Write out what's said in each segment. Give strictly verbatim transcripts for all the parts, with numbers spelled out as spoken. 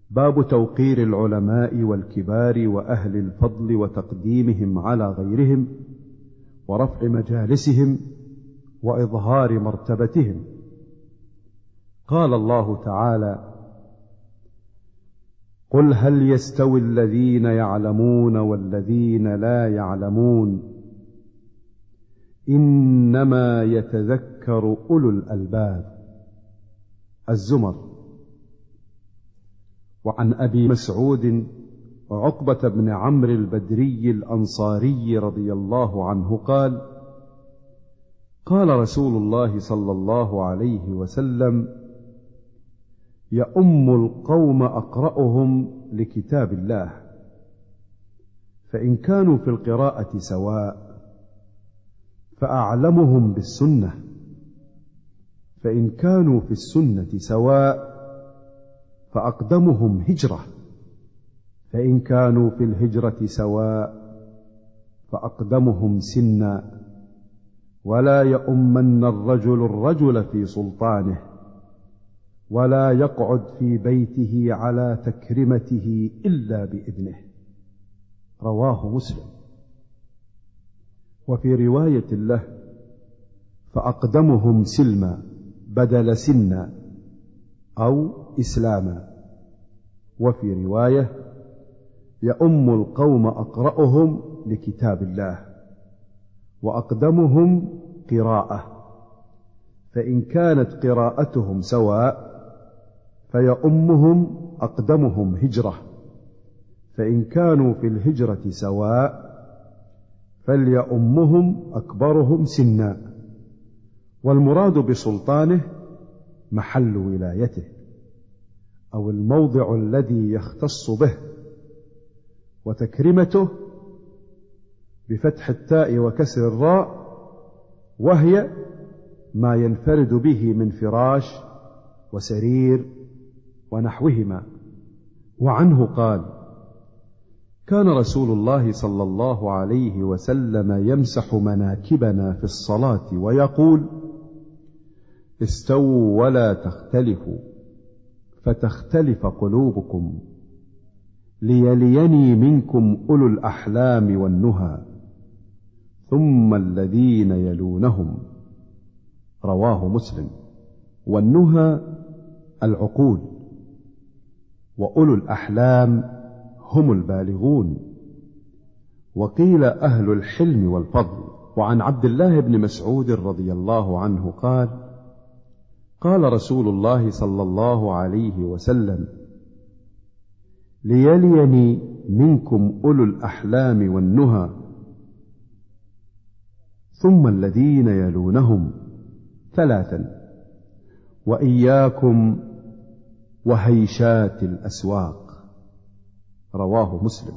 باب توقير العلماء والكبار وأهل الفضل وتقديمهم على غيرهم ورفع مجالسهم وإظهار مرتبتهم. قال الله تعالى: قل هل يستوي الذين يعلمون والذين لا يعلمون إنما يتذكر أولو الألباب. الزمر. وعن أبي مسعود عقبة بن عمرو البدري الأنصاري رضي الله عنه قال: قال رسول الله صلى الله عليه وسلم: يؤم القوم أقرأهم لكتاب الله، فإن كانوا في القراءة سواء فأعلمهم بالسنة، فإن كانوا في السنة سواء فأقدمهم هجرة، فإن كانوا في الهجرة سواء فأقدمهم سنا، ولا يؤمن الرجل الرجل في سلطانه، ولا يقعد في بيته على تكرمته إلا بإذنه. رواه مسلم. وفي رواية له: فأقدمهم سلما بدل سنا أو إسلاما. وفي رواية: يؤم القوم أقرأهم لكتاب الله، وأقدمهم قراءة، فإن كانت قراءتهم سواء فيؤمهم أقدمهم هجرة، فإن كانوا في الهجرة سواء فليؤمهم أكبرهم سنا. والمراد بسلطانه محل ولايته أو الموضع الذي يختص به، وتكرمته بفتح التاء وكسر الراء، وهي ما ينفرد به من فراش وسرير ونحوهما. وعنه قال: كان رسول الله صلى الله عليه وسلم يمسح مناكبنا في الصلاة ويقول: استووا ولا تختلفوا فتختلف قلوبكم، ليليني منكم أولو الأحلام والنهى ثم الذين يلونهم. رواه مسلم. والنهى العقول، وأولو الأحلام هم البالغون، وقيل أهل الحلم والفضل. وعن عبد الله بن مسعود رضي الله عنه قال: قال رسول الله صلى الله عليه وسلم: ليليني منكم أولو الأحلام والنهى ثم الذين يلونهم ثلاثا، وإياكم وهيشات الأسواق. رواه مسلم.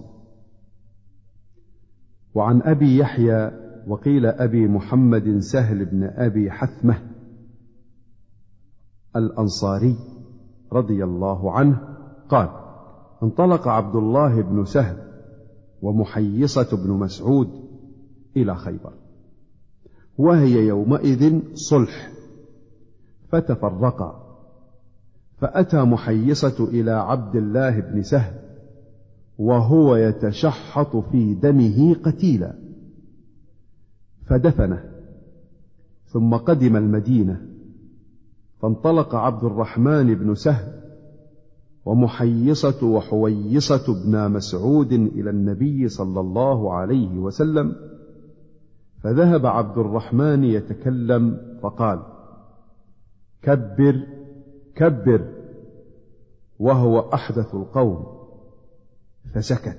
وعن أبي يحيى وقيل أبي محمد سهل بن أبي حثمة الأنصاري رضي الله عنه قال: انطلق عبد الله بن سهل ومحيصة بن مسعود إلى خيبر، وهي يومئذ صلح، فتفرقا، فأتى محيصة إلى عبد الله بن سهل وهو يتشحط في دمه قتيلا، فدفنه، ثم قدم المدينة، فانطلق عبد الرحمن بن سهل ومحيصة وحويصة بن مسعود إلى النبي صلى الله عليه وسلم، فذهب عبد الرحمن يتكلم فقال: كبر كبر، وهو أحدث القوم، فسكت.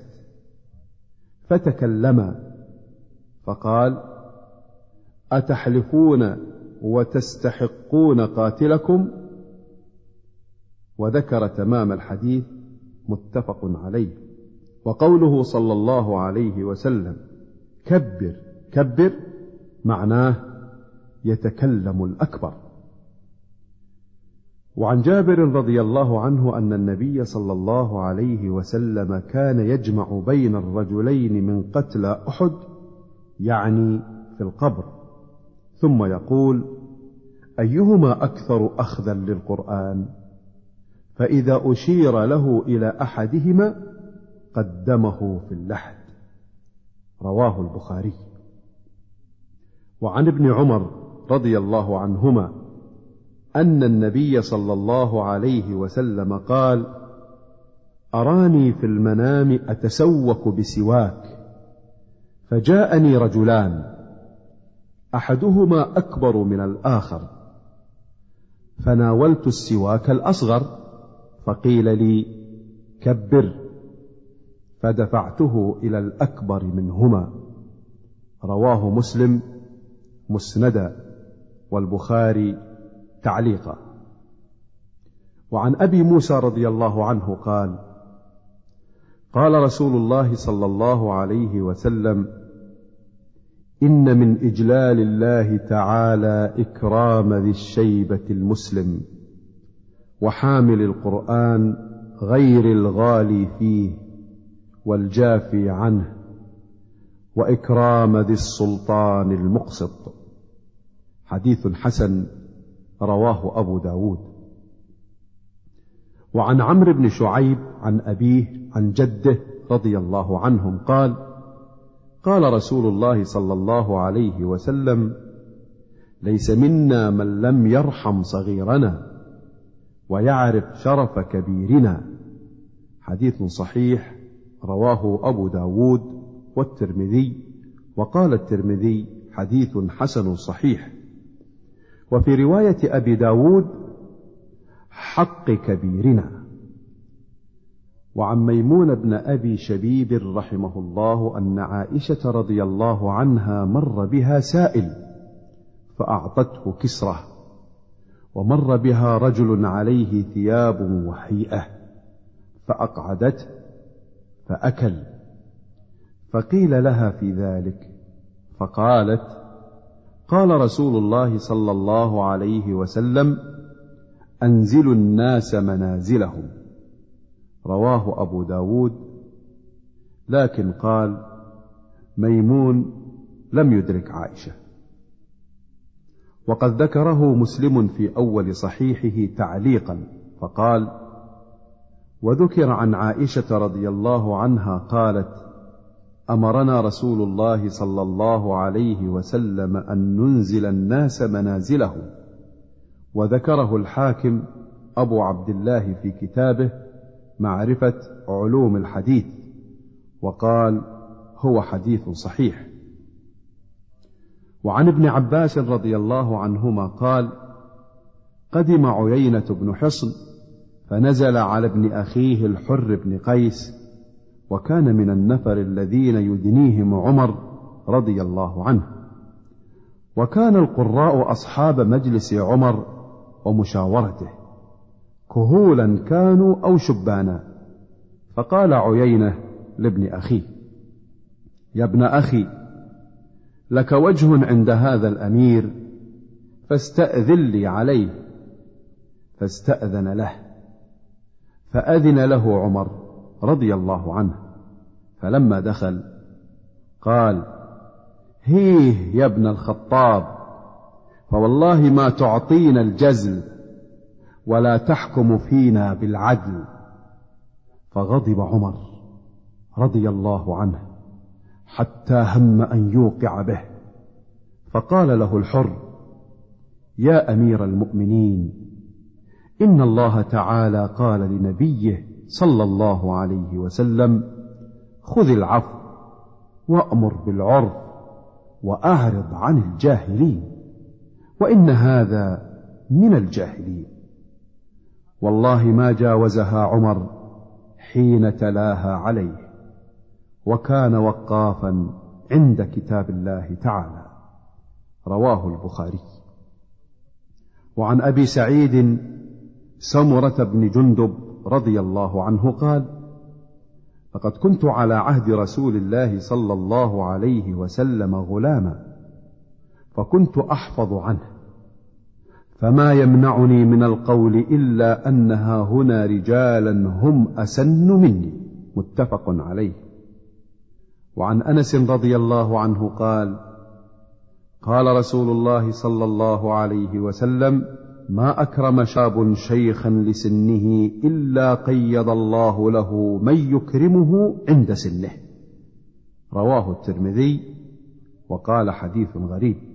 فتكلما فقال: أتحلفون وتستحقون قاتلكم؟ وذكر تمام الحديث، متفق عليه. وقوله صلى الله عليه وسلم كبر كبر معناه يتكلم الأكبر. وعن جابر رضي الله عنه أن النبي صلى الله عليه وسلم كان يجمع بين الرجلين من قتلى أحد، يعني في القبر، ثم يقول: أيهما أكثر أخذا للقرآن؟ فإذا أشير له إلى أحدهما قدمه في اللحد. رواه البخاري. وعن ابن عمر رضي الله عنهما أن النبي صلى الله عليه وسلم قال: أراني في المنام أتسوك بسواك، فجاءني رجلان أحدهما أكبر من الآخر، فناولت السواك الأصغر، فقيل لي: كبر، فدفعته إلى الأكبر منهما. رواه مسلم مسندا، والبخاري تعليقا. وعن أبي موسى رضي الله عنه قال: قال رسول الله صلى الله عليه وسلم: إن من إجلال الله تعالى إكرام ذي الشيبة المسلم، وحامل القرآن غير الغالي فيه والجافي عنه، وإكرام ذي السلطان المقسط. حديث حسن، رواه أبو داود. وعن عمرو بن شعيب عن أبيه عن جده رضي الله عنهم قال: قال رسول الله صلى الله عليه وسلم: ليس منا من لم يرحم صغيرنا ويعرف شرف كبيرنا. حديث صحيح، رواه أبو داود والترمذي، وقال الترمذي: حديث حسن صحيح. وفي رواية أبي داود: حق كبيرنا. وعن ميمون بن أبي شبيب رحمه الله أن عائشة رضي الله عنها مر بها سائل فأعطته كسرة، ومر بها رجل عليه ثياب وهيئة فأقعدته فأكل، فقيل لها في ذلك فقالت: قال رسول الله صلى الله عليه وسلم: أنزلوا الناس منازلهم. رواه أبو داود، لكن قال: ميمون لم يدرك عائشة. وقد ذكره مسلم في أول صحيحه تعليقا فقال: وذكر عن عائشة رضي الله عنها قالت: أمرنا رسول الله صلى الله عليه وسلم أن ننزل الناس منازلهم. وذكره الحاكم أبو عبد الله في كتابه معرفة علوم الحديث، وقال: هو حديث صحيح. وعن ابن عباس رضي الله عنهما قال: قدم عيينة بن حصن فنزل على ابن أخيه الحر بن قيس، وكان من النفر الذين يدنيهم عمر رضي الله عنه. وكان القراء أصحاب مجلس عمر ومشاورته، كهولا كانوا أو شبانا. فقال عيينة لابن أخيه: يا ابن أخي، لك وجه عند هذا الأمير، فاستأذن لي عليه. فاستأذن له، فأذن له عمر رضي الله عنه، فلما دخل قال: هيه يا ابن الخطاب، فوالله ما تعطينا الجزل ولا تحكم فينا بالعدل. فغضب عمر رضي الله عنه حتى هم أن يوقع به، فقال له الحر: يا أمير المؤمنين، إن الله تعالى قال لنبيه صلى الله عليه وسلم: خذ العفو وأمر بالعرف وأعرض عن الجاهلين، وإن هذا من الجاهلين. والله ما جاوزها عمر حين تلاها عليه، وكان وقافا عند كتاب الله تعالى. رواه البخاري. وعن أبي سعيد سمرة بن جندب رضي الله عنه قال: لقد كنت على عهد رسول الله صلى الله عليه وسلم غلاما، فكنت أحفظ عنه، فما يمنعني من القول إلا أنها هنا رجالا هم أسن مني. متفق عليه. وعن أنس رضي الله عنه قال: قال رسول الله صلى الله عليه وسلم: ما أكرم شاب شيخا لسنه إلا قيض الله له من يكرمه عند سنه. رواه الترمذي وقال حديث غريب.